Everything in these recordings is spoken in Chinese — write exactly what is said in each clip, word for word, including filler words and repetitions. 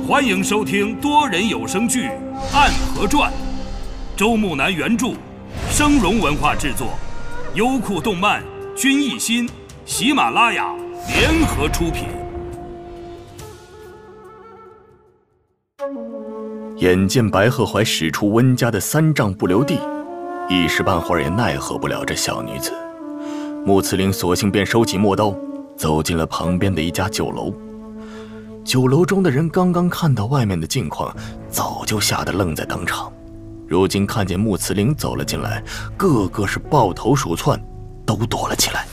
欢迎收听多人有声剧《暗河传》，周木南原著，生荣文化制作，优酷动漫、君艺新、喜马拉雅联合出品。 眼见白鹤怀使出温家的三丈不留地，一时半会儿也奈何不了这小女子。穆慈林索性便收起陌刀，走进了旁边的一家酒楼。酒楼中的人刚刚看到外面的境况，早就吓得愣在当场。如今看见穆慈林走了进来，个个是抱头鼠窜，都躲了起来。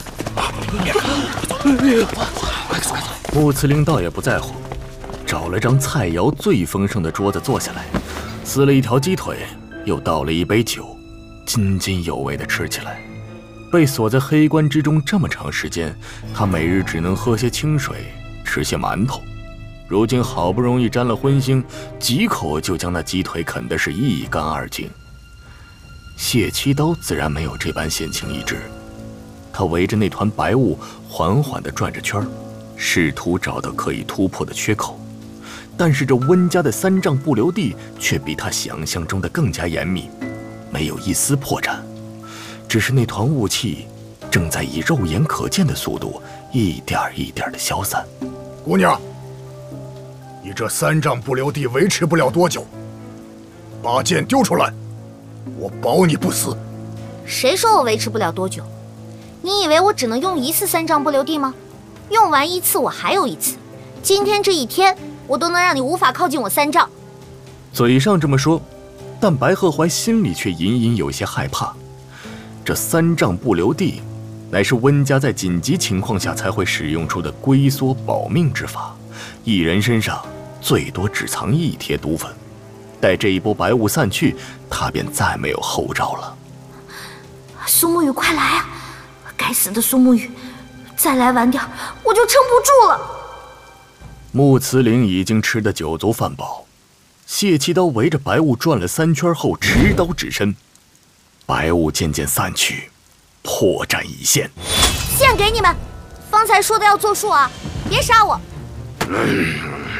穆慈林倒也不在乎，找了张菜肴最丰盛的桌子坐下来，撕了一条鸡腿，又倒了一杯酒，津津有味地吃起来。被锁在黑棺之中这么长时间，他每日只能喝些清水，吃些馒头。如今好不容易沾了荤腥，几口就将那鸡腿啃得是一干二净。谢七刀自然没有这般闲情逸致，他围着那团白雾缓缓地转着圈，试图找到可以突破的缺口。但是这温家的三丈不留地却比他想象中的更加严密，没有一丝破绽，只是那团雾气正在以肉眼可见的速度一点一点地消散。 姑娘，你这三丈不留地维持不了多久，把剑丢出来，我保你不死。 谁说我维持不了多久？你以为我只能用一次三丈不留地吗？用完一次我还有一次，今天这一天我都能让你无法靠近我三丈。 嘴上这么说，但白鹤怀心里却隐隐有些害怕。这三丈不留地乃是温家在紧急情况下才会使用出的龟缩保命之法，一人身上最多只藏一贴毒粉，待这一波白雾散去，他便再没有后招了。 苏沐雨，快来啊！该死的苏沐雨，再来晚点我就撑不住了。 穆慈林已经吃得酒足饭饱，谢七刀围着白雾转了三圈后持刀指身，白雾渐渐散去，破绽已现。 剑给你们，方才说的要作数啊，别杀我。 嗯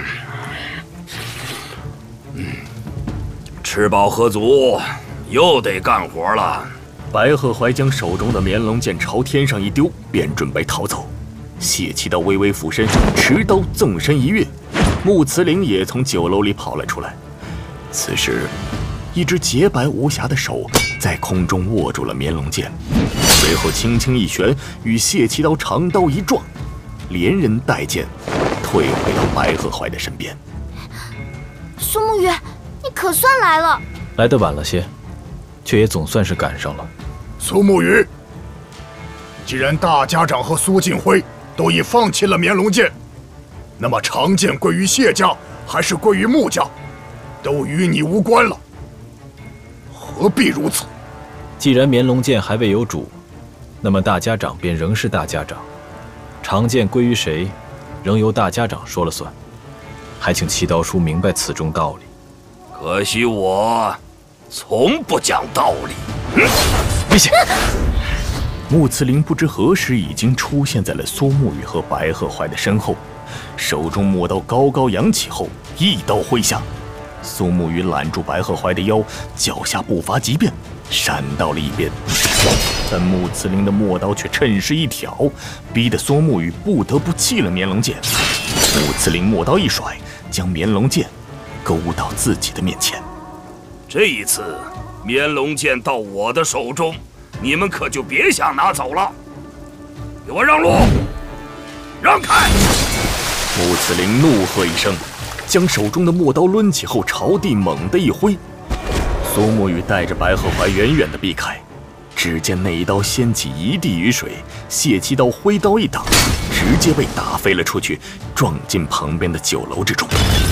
嗯，吃饱喝足，又得干活了。 白鹤怀将手中的绵龙剑朝天上一丢，便准备逃走。谢七刀微微俯身，持刀纵身一跃，穆慈林也从酒楼里跑了出来。此时，一只洁白无瑕的手在空中握住了绵龙剑，随后轻轻一旋，与谢七刀长刀一撞，连人带剑退回到白鹤怀的身边。 苏沐雨，你可算来了。 来得晚了些，却也总算是赶上了。 苏沐雨，既然大家长和苏晋辉都已放弃了绵龙剑，那么长剑归于谢家还是归于穆家，都与你无关了，何必如此？ 既然绵龙剑还未有主，那么大家长便仍是大家长，长剑归于谁，仍由大家长说了算。还请七刀叔明白此中道理。 可惜我从不讲道理。嗯， 危险！ 穆慈林不知何时已经出现在了苏沐雨和白鹤怀的身后，手中陌刀高高扬起后，一刀挥下。苏沐雨揽住白鹤怀的腰，脚下步伐急变，闪到了一边。但穆慈林的陌刀却趁势一挑，逼得苏沐雨不得不弃了绵龙剑。穆慈林陌刀一甩，将绵龙剑勾到自己的面前。 这一次绵龙剑到我的手中，你们可就别想拿走了。给我让路，让开！ 穆慈林怒喝一声，将手中的陌刀抡起后朝地猛地一挥。苏沐雨带着白鹤怀远远地避开，只见那一刀掀起一地雨水，谢七刀挥刀一挡，直接被打飞了出去，撞进旁边的酒楼之中。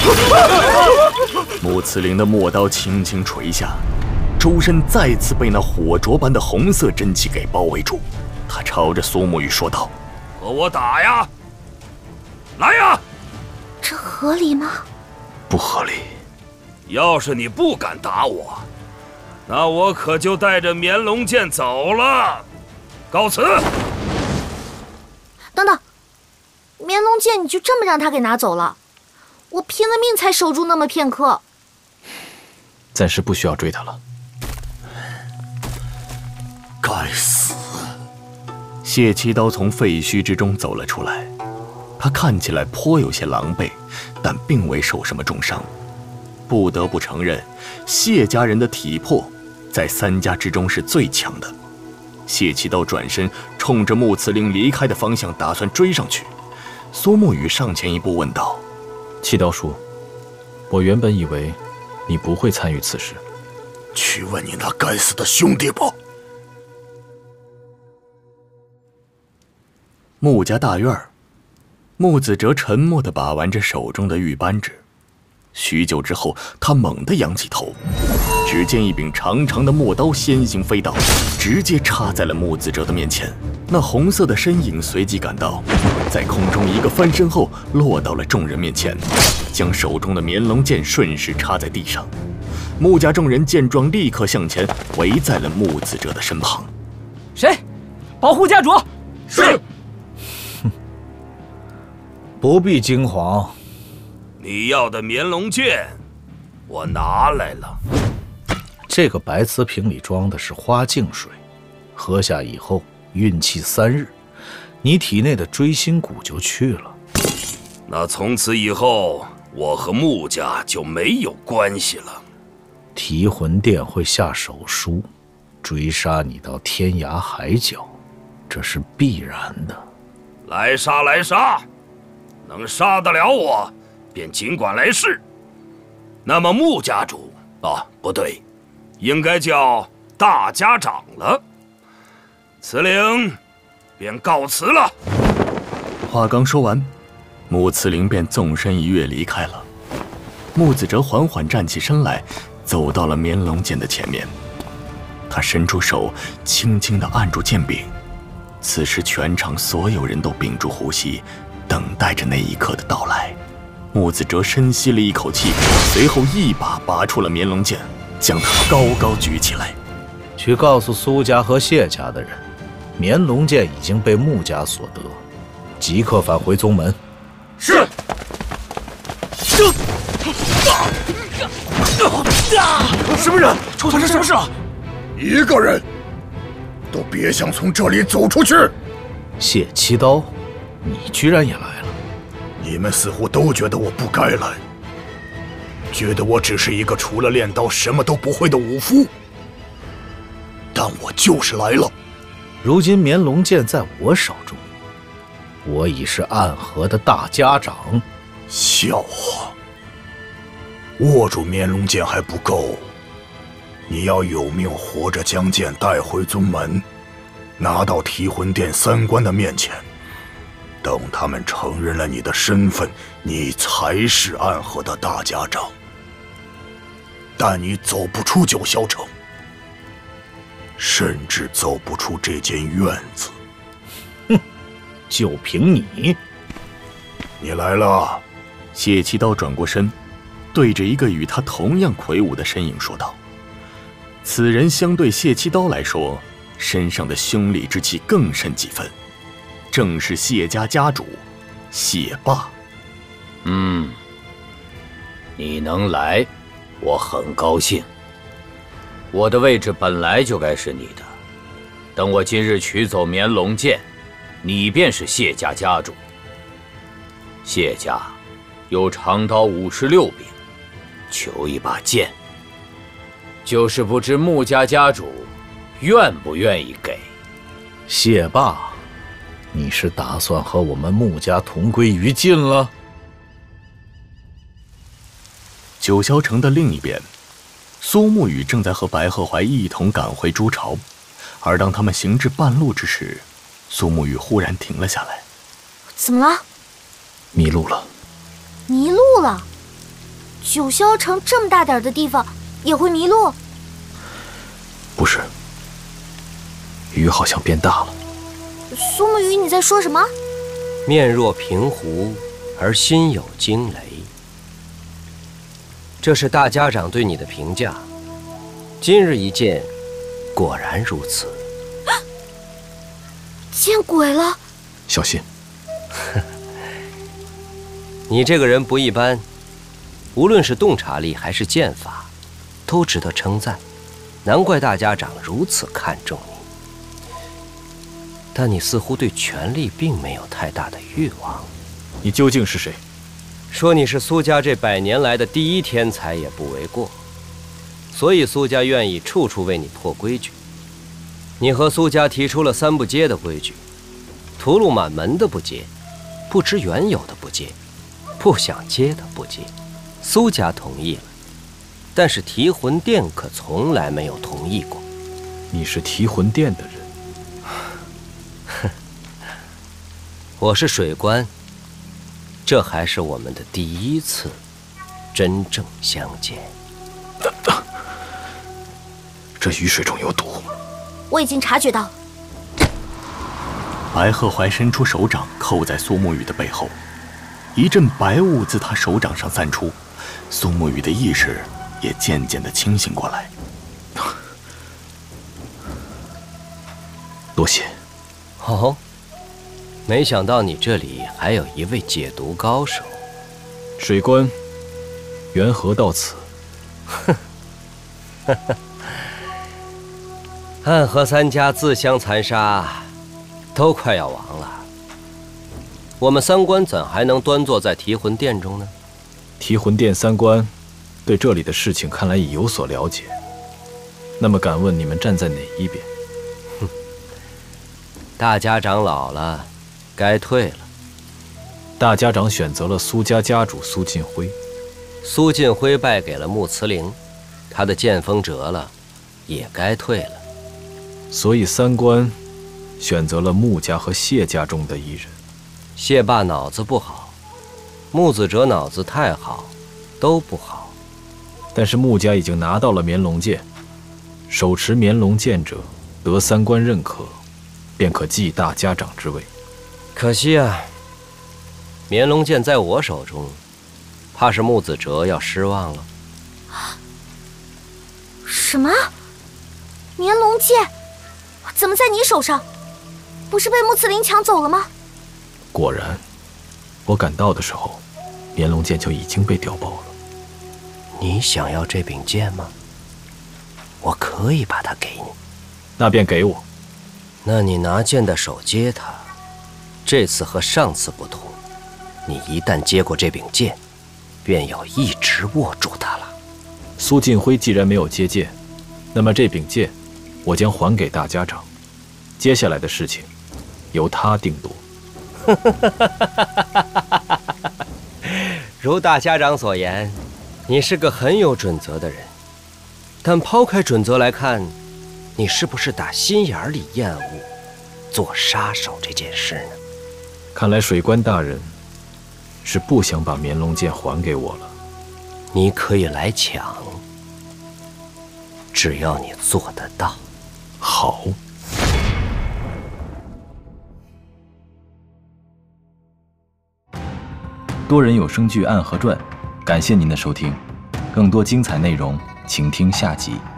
穆慈林的陌刀轻轻垂下，周身再次被那火灼般的红色真气给包围住。他朝着苏沐雨说道：“ 和我打呀，来呀！” 这合理吗？ 不合理。 要是你不敢打我，那我可就带着绵龙剑走了。告辞。 等等，绵龙剑你就这么让他给拿走了？ 我拼了命才守住那么片刻。 暂时不需要追他了。 该死！ 谢七刀从废墟之中走了出来，他看起来颇有些狼狈，但并未受什么重伤。不得不承认，谢家人的体魄在三家之中是最强的。谢七刀转身，冲着穆慈陵离开的方向打算追上去。苏沐雨上前一步问道：“ 七刀叔，我原本以为你不会参与此事。 去问你那该死的兄弟吧。” 穆家大院，穆子哲沉默地把玩着手中的玉扳指。许久之后，他猛地仰起头，只见一柄长长的墨刀先行飞到，直接插在了穆子哲的面前。那红色的身影随即赶到，在空中一个翻身后落到了众人面前，将手中的绵龙剑顺势插在地上。穆家众人见状，立刻向前围在了穆子哲的身旁。 谁？保护家主！ 是。 不必惊慌。 你要的绵龙剑，我拿来了。 这个白瓷瓶里装的是花镜水，喝下以后运气三日，你体内的锥心骨就去了。 那从此以后，我和穆家就没有关系了。 提魂殿会下手书，追杀你到天涯海角，这是必然的。 来杀来杀，能杀得了我，便尽管来试。那么穆家主啊，不对，应该叫大家长了。慈陵便告辞了。 话刚说完，穆慈陵便纵身一跃离开了。穆子哲缓缓站起身来，走到了绵龙剑的前面。他伸出手，轻轻地按住剑柄。此时全场所有人都屏住呼吸，等待着那一刻的到来。穆子哲深吸了一口气，随后一把拔出了绵龙剑，将它高高举起来。 去告诉苏家和谢家的人，绵龙剑已经被穆家所得，即刻返回宗门。 是。 什么人？出发生什么事了？ 一个人都别想从这里走出去！ 谢七刀，你居然也来了！ 你们似乎都觉得我不该来，觉得我只是一个除了练刀什么都不会的武夫，但我就是来了。 如今绵龙剑在我手中，我已是暗河的大家长。 笑话！握住绵龙剑还不够，你要有命活着将剑带回宗门，拿到提魂殿三关的面前。等他们承认了你的身份，你才是暗河的大家长。但你走不出九霄城，甚至走不出这间院子。 哼，就凭你？ 你来了。 谢七刀转过身，对着一个与他同样魁梧的身影说道：“此人相对谢七刀来说，身上的凶戾之气更甚几分，正是谢家家主谢霸。” 嗯，你能来，我很高兴。我的位置本来就该是你的，等我今日取走绵龙剑，你便是谢家家主。谢家有长刀五十六柄，求一把剑，就是不知穆家家主愿不愿意给。 谢霸，你是打算和我们穆家同归于尽了？ 九霄城的另一边，苏沐雨正在和白鹤怀一同赶回朱巢，而当他们行至半路之时，苏沐雨忽然停了下来。 怎么了？ 迷路了。 迷路了？九霄城这么大点的地方也会迷路？ 不是，雨好像变大了。 苏沐雨，你在说什么？ 面若平湖，而心有惊雷。这是大家长对你的评价。今日一见，果然如此。 见鬼了！ 小心。 你这个人不一般， 无论是洞察力还是剑法，都值得称赞。难怪大家长如此看重你。但你似乎对权力并没有太大的欲望。 你究竟是谁？ 说你是苏家这百年来的第一天才也不为过。所以苏家愿意处处为你破规矩。你和苏家提出了三不接的规矩：屠戮满门的不接，不知缘由的不接，不想接的不接。苏家同意了，但是提魂殿可从来没有同意过。 你是提魂殿的人？ 哼，我是水官，这还是我们的第一次真正相见。 这雨水中有毒， 我已经察觉到了。 白鹤怀伸出手掌扣在苏沐雨的背后，一阵白雾自他手掌上散出，苏沐雨的意识也渐渐地清醒过来。 多谢。 哦，没想到你这里还有一位解毒高手。 水官，缘何到此？ 哼，哈哈。暗河三家自相残杀，都快要亡了。我们三官怎还能端坐在提魂殿中呢？ 提魂殿三官对这里的事情看来已有所了解。那么敢问你们站在哪一边？ 哼，大家长老了，该退了。 大家长选择了苏家家主苏晋辉。 苏晋辉败给了穆慈陵，他的剑锋折了，也该退了。 所以三官选择了穆家和谢家中的一人。 谢爸脑子不好，穆子哲脑子太好，都不好。 但是穆家已经拿到了绵龙剑，手持绵龙剑者得三官认可，便可继大家长之位。 可惜啊，绵龙剑在我手中，怕是穆子哲要失望了。 什么？绵龙剑怎么在你手上？不是被穆慈陵抢走了吗？ 果然，我赶到的时候，绵龙剑就已经被调包了。 你想要这柄剑吗？我可以把它给你。 那便给我。 那你拿剑的手接它。这次和上次不同，你一旦接过这柄剑，便要一直握住它了。 苏晋辉既然没有接剑，那么这柄剑我将还给大家长，接下来的事情由他定夺。 如大家长所言，你是个很有准则的人，但抛开准则来看，你是不是打心眼里厌恶做杀手这件事呢？ 看来水官大人是不想把绵龙剑还给我了。 你可以来抢，只要你做得到。 好。 多人有声剧《暗河传》，感谢您的收听，更多精彩内容，请听下集。